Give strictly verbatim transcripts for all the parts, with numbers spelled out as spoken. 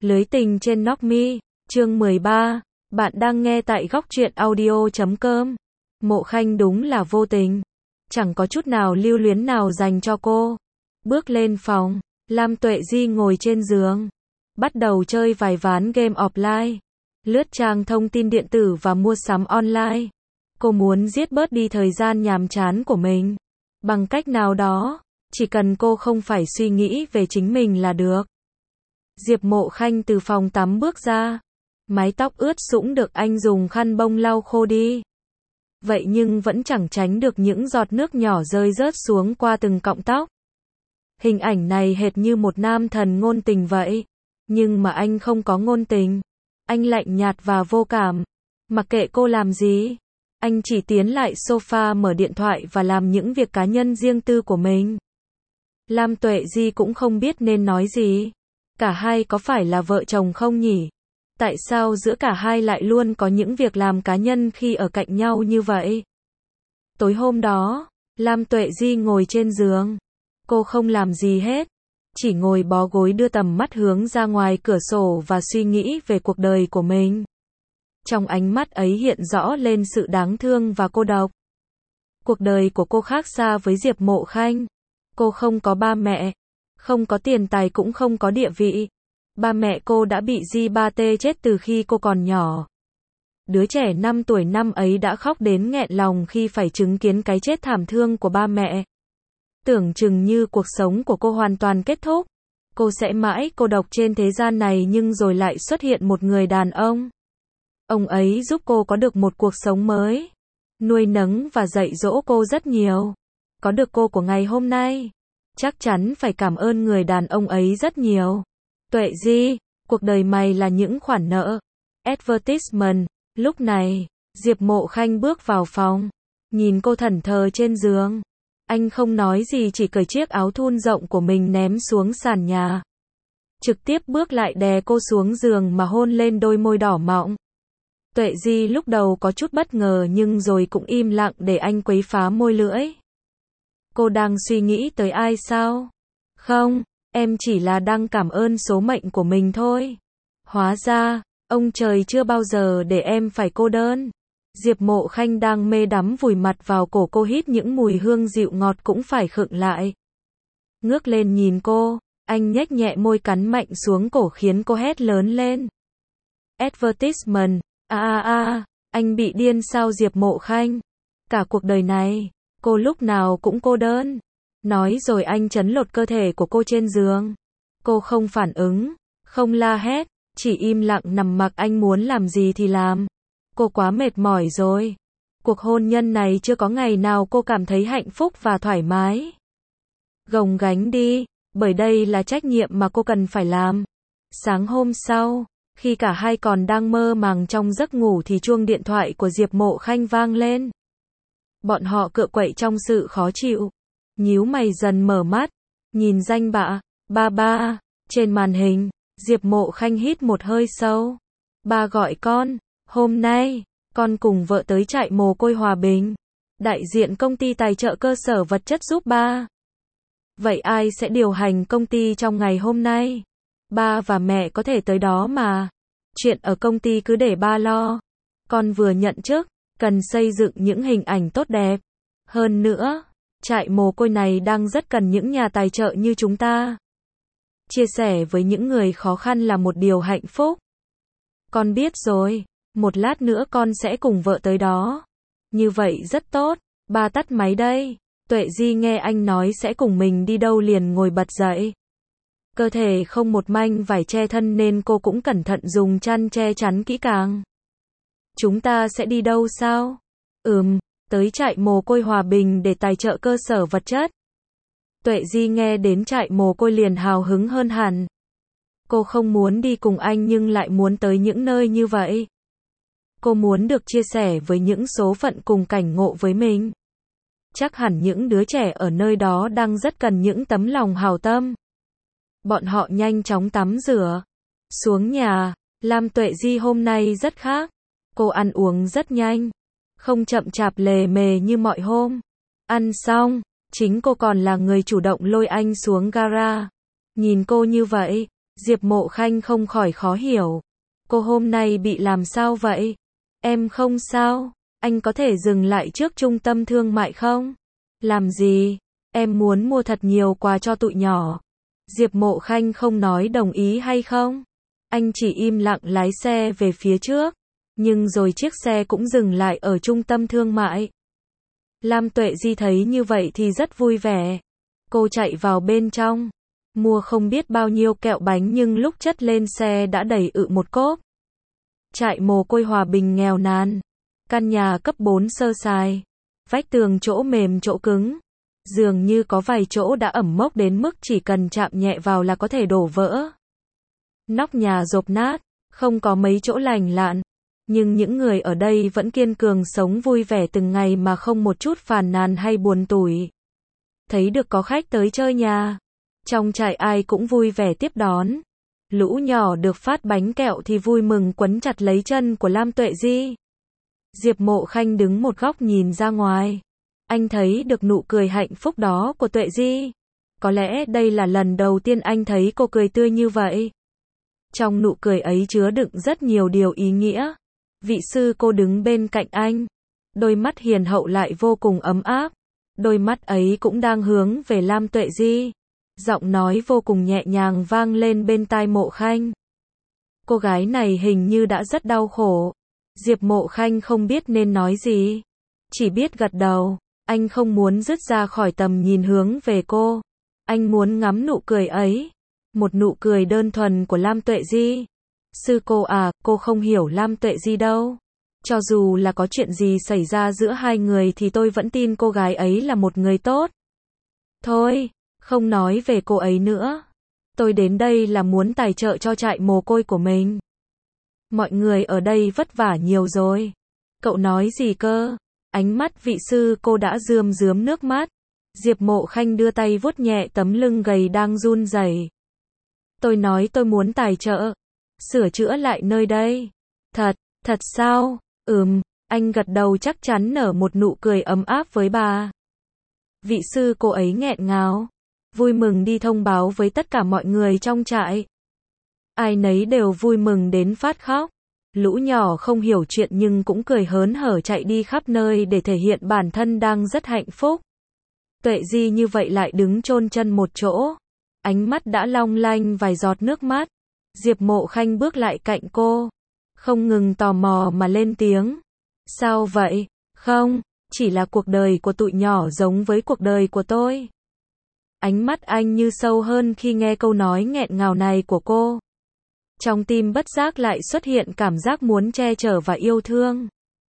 Lưới tình trên Knock Me, chương mười ba. Bạn đang nghe tại góc truyện audio chấm com. Mộ Khanh đúng là vô tình. Chẳng có chút nào lưu luyến nào dành cho cô. Bước lên phòng, Lam Tuệ Di ngồi trên giường. Bắt đầu chơi vài ván game offline. Lướt trang thông tin điện tử và mua sắm online. Cô muốn giết bớt đi thời gian nhàm chán của mình. Bằng cách nào đó, chỉ cần cô không phải suy nghĩ về chính mình là được. Diệp Mộ Khanh từ phòng tắm bước ra. Mái tóc ướt sũng được anh dùng khăn bông lau khô đi. Vậy nhưng vẫn chẳng tránh được những giọt nước nhỏ rơi rớt xuống qua từng cọng tóc. Hình ảnh này hệt như một nam thần ngôn tình vậy. Nhưng mà anh không có ngôn tình. Anh lạnh nhạt và vô cảm. Mặc kệ cô làm gì, anh chỉ tiến lại sofa mở điện thoại và làm những việc cá nhân riêng tư của mình. Lam Tuệ Di cũng không biết nên nói gì. Cả hai có phải là vợ chồng không nhỉ? Tại sao giữa cả hai lại luôn có những việc làm cá nhân khi ở cạnh nhau như vậy? Tối hôm đó, Lam Tuệ Di ngồi trên giường. Cô không làm gì hết. Chỉ ngồi bó gối đưa tầm mắt hướng ra ngoài cửa sổ và suy nghĩ về cuộc đời của mình. Trong ánh mắt ấy hiện rõ lên sự đáng thương và cô độc. Cuộc đời của cô khác xa với Diệp Mộ Khanh. Cô không có ba mẹ. Không có tiền tài cũng không có địa vị. Ba mẹ cô đã bị Di ba tê chết từ khi cô còn nhỏ. Đứa trẻ năm tuổi năm ấy đã khóc đến nghẹn lòng khi phải chứng kiến cái chết thảm thương của ba mẹ. Tưởng chừng như cuộc sống của cô hoàn toàn kết thúc. Cô sẽ mãi cô độc trên thế gian này, nhưng rồi lại xuất hiện một người đàn ông. Ông ấy giúp cô có được một cuộc sống mới. Nuôi nấng và dạy dỗ cô rất nhiều. Có được cô của ngày hôm nay. Chắc chắn phải cảm ơn người đàn ông ấy rất nhiều. Tuệ Di, cuộc đời mày là những khoản nợ. Advertisement. Lúc này, Diệp Mộ Khanh bước vào phòng. Nhìn cô thẫn thờ trên giường. Anh không nói gì, chỉ cởi chiếc áo thun rộng của mình ném xuống sàn nhà. Trực tiếp bước lại đè cô xuống giường mà hôn lên đôi môi đỏ mọng. Tuệ Di lúc đầu có chút bất ngờ nhưng rồi cũng im lặng để anh quấy phá môi lưỡi. Cô đang suy nghĩ tới ai sao? Không, em chỉ là đang cảm ơn số mệnh của mình thôi. Hóa ra, ông trời chưa bao giờ để em phải cô đơn. Diệp Mộ Khanh đang mê đắm vùi mặt vào cổ cô, hít những mùi hương dịu ngọt cũng phải khựng lại. Ngước lên nhìn cô, anh nhếch nhẹ môi cắn mạnh xuống cổ khiến cô hét lớn lên. Advertisement, a a a, anh bị điên sao Diệp Mộ Khanh? Cả cuộc đời này, cô lúc nào cũng cô đơn. Nói rồi anh trấn lột cơ thể của cô trên giường. Cô không phản ứng, không la hét, chỉ im lặng nằm mặc anh muốn làm gì thì làm. Cô quá mệt mỏi rồi. Cuộc hôn nhân này chưa có ngày nào cô cảm thấy hạnh phúc và thoải mái. Gồng gánh đi, bởi đây là trách nhiệm mà cô cần phải làm. Sáng hôm sau, khi cả hai còn đang mơ màng trong giấc ngủ thì chuông điện thoại của Diệp Mộ Khanh vang lên. Bọn họ cựa quậy trong sự khó chịu. Nhíu mày dần mở mắt, nhìn danh bạ, ba ba, trên màn hình. Diệp Mộ Khanh hít một hơi sâu. Ba gọi con. Hôm nay, con cùng vợ tới trại mồ côi Hòa Bình. Đại diện công ty tài trợ cơ sở vật chất giúp ba. Vậy ai sẽ điều hành công ty trong ngày hôm nay? Ba và mẹ có thể tới đó mà. Chuyện ở công ty cứ để ba lo. Con vừa nhận chức, cần xây dựng những hình ảnh tốt đẹp. Hơn nữa, trại mồ côi này đang rất cần những nhà tài trợ như chúng ta. Chia sẻ với những người khó khăn là một điều hạnh phúc. Con biết rồi. Một lát nữa con sẽ cùng vợ tới đó. Như vậy rất tốt. Ba tắt máy đây. Tuệ Di nghe anh nói sẽ cùng mình đi đâu liền ngồi bật dậy. Cơ thể không một manh vải che thân nên cô cũng cẩn thận dùng chăn che chắn kỹ càng. Chúng ta sẽ đi đâu sao? Ừm, tới trại mồ côi Hòa Bình để tài trợ cơ sở vật chất. Tuệ Di nghe đến trại mồ côi liền hào hứng hơn hẳn. Cô không muốn đi cùng anh nhưng lại muốn tới những nơi như vậy. Cô muốn được chia sẻ với những số phận cùng cảnh ngộ với mình. Chắc hẳn những đứa trẻ ở nơi đó đang rất cần những tấm lòng hảo tâm. Bọn họ nhanh chóng tắm rửa. Xuống nhà, Lam Tuệ Di hôm nay rất khác. Cô ăn uống rất nhanh. Không chậm chạp lề mề như mọi hôm. Ăn xong, chính cô còn là người chủ động lôi anh xuống gara. Nhìn cô như vậy, Diệp Mộ Khanh không khỏi khó hiểu. Cô hôm nay bị làm sao vậy? Em không sao, anh có thể dừng lại trước trung tâm thương mại không? Làm gì? Em muốn mua thật nhiều quà cho tụi nhỏ. Diệp Mộ Khanh không nói đồng ý hay không? Anh chỉ im lặng lái xe về phía trước. Nhưng rồi chiếc xe cũng dừng lại ở trung tâm thương mại. Lam Tuệ Di thấy như vậy thì rất vui vẻ. Cô chạy vào bên trong, mua không biết bao nhiêu kẹo bánh nhưng lúc chất lên xe đã đầy ự một cốp. Trại mồ côi Hòa Bình nghèo nàn. Căn nhà cấp bốn sơ sài. Vách tường chỗ mềm chỗ cứng. Dường như có vài chỗ đã ẩm mốc đến mức chỉ cần chạm nhẹ vào là có thể đổ vỡ. Nóc nhà rộp nát, không có mấy chỗ lành lặn. Nhưng những người ở đây vẫn kiên cường sống vui vẻ từng ngày mà không một chút phàn nàn hay buồn tủi. Thấy được có khách tới chơi nhà. Trong trại ai cũng vui vẻ tiếp đón. Lũ nhỏ được phát bánh kẹo thì vui mừng quấn chặt lấy chân của Lam Tuệ Di. Diệp Mộ Khanh đứng một góc nhìn ra ngoài. Anh thấy được nụ cười hạnh phúc đó của Tuệ Di. Có lẽ đây là lần đầu tiên anh thấy cô cười tươi như vậy. Trong nụ cười ấy chứa đựng rất nhiều điều ý nghĩa. Vị sư cô đứng bên cạnh anh. Đôi mắt hiền hậu lại vô cùng ấm áp. Đôi mắt ấy cũng đang hướng về Lam Tuệ Di. Giọng nói vô cùng nhẹ nhàng vang lên bên tai Mộ Khanh. Cô gái này hình như đã rất đau khổ. Diệp Mộ Khanh không biết nên nói gì. Chỉ biết gật đầu. Anh không muốn dứt ra khỏi tầm nhìn hướng về cô. Anh muốn ngắm nụ cười ấy. Một nụ cười đơn thuần của Lam Tuệ Di. Sư cô à, cô không hiểu Lam Tuệ Di đâu. Cho dù là có chuyện gì xảy ra giữa hai người thì tôi vẫn tin cô gái ấy là một người tốt. Thôi, không nói về cô ấy nữa. Tôi đến đây là muốn tài trợ cho trại mồ côi của mình. Mọi người ở đây vất vả nhiều rồi. Cậu nói gì cơ? Ánh mắt vị sư cô đã rơm rớm nước mắt. Diệp Mộ Khanh đưa tay vuốt nhẹ tấm lưng gầy đang run rẩy. Tôi nói tôi muốn tài trợ. Sửa chữa lại nơi đây. Thật, thật sao? Ừm, anh gật đầu chắc chắn nở một nụ cười ấm áp với bà. Vị sư cô ấy nghẹn ngào. Vui mừng đi thông báo với tất cả mọi người trong trại. Ai nấy đều vui mừng đến phát khóc. Lũ nhỏ không hiểu chuyện nhưng cũng cười hớn hở chạy đi khắp nơi để thể hiện bản thân đang rất hạnh phúc. Tuệ Di như vậy lại đứng chôn chân một chỗ. Ánh mắt đã long lanh vài giọt nước mắt. Diệp Mộ Khanh bước lại cạnh cô. Không ngừng tò mò mà lên tiếng. Sao vậy? Không, chỉ là cuộc đời của tụi nhỏ giống với cuộc đời của tôi. Ánh mắt anh như sâu hơn khi nghe câu nói nghẹn ngào này của cô. Trong tim bất giác lại xuất hiện cảm giác muốn che chở và yêu thương.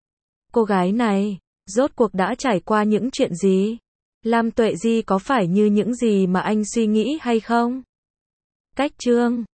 Cô gái này, rốt cuộc đã trải qua những chuyện gì? Lam Tuệ Di có phải như những gì mà anh suy nghĩ hay không? Cách chương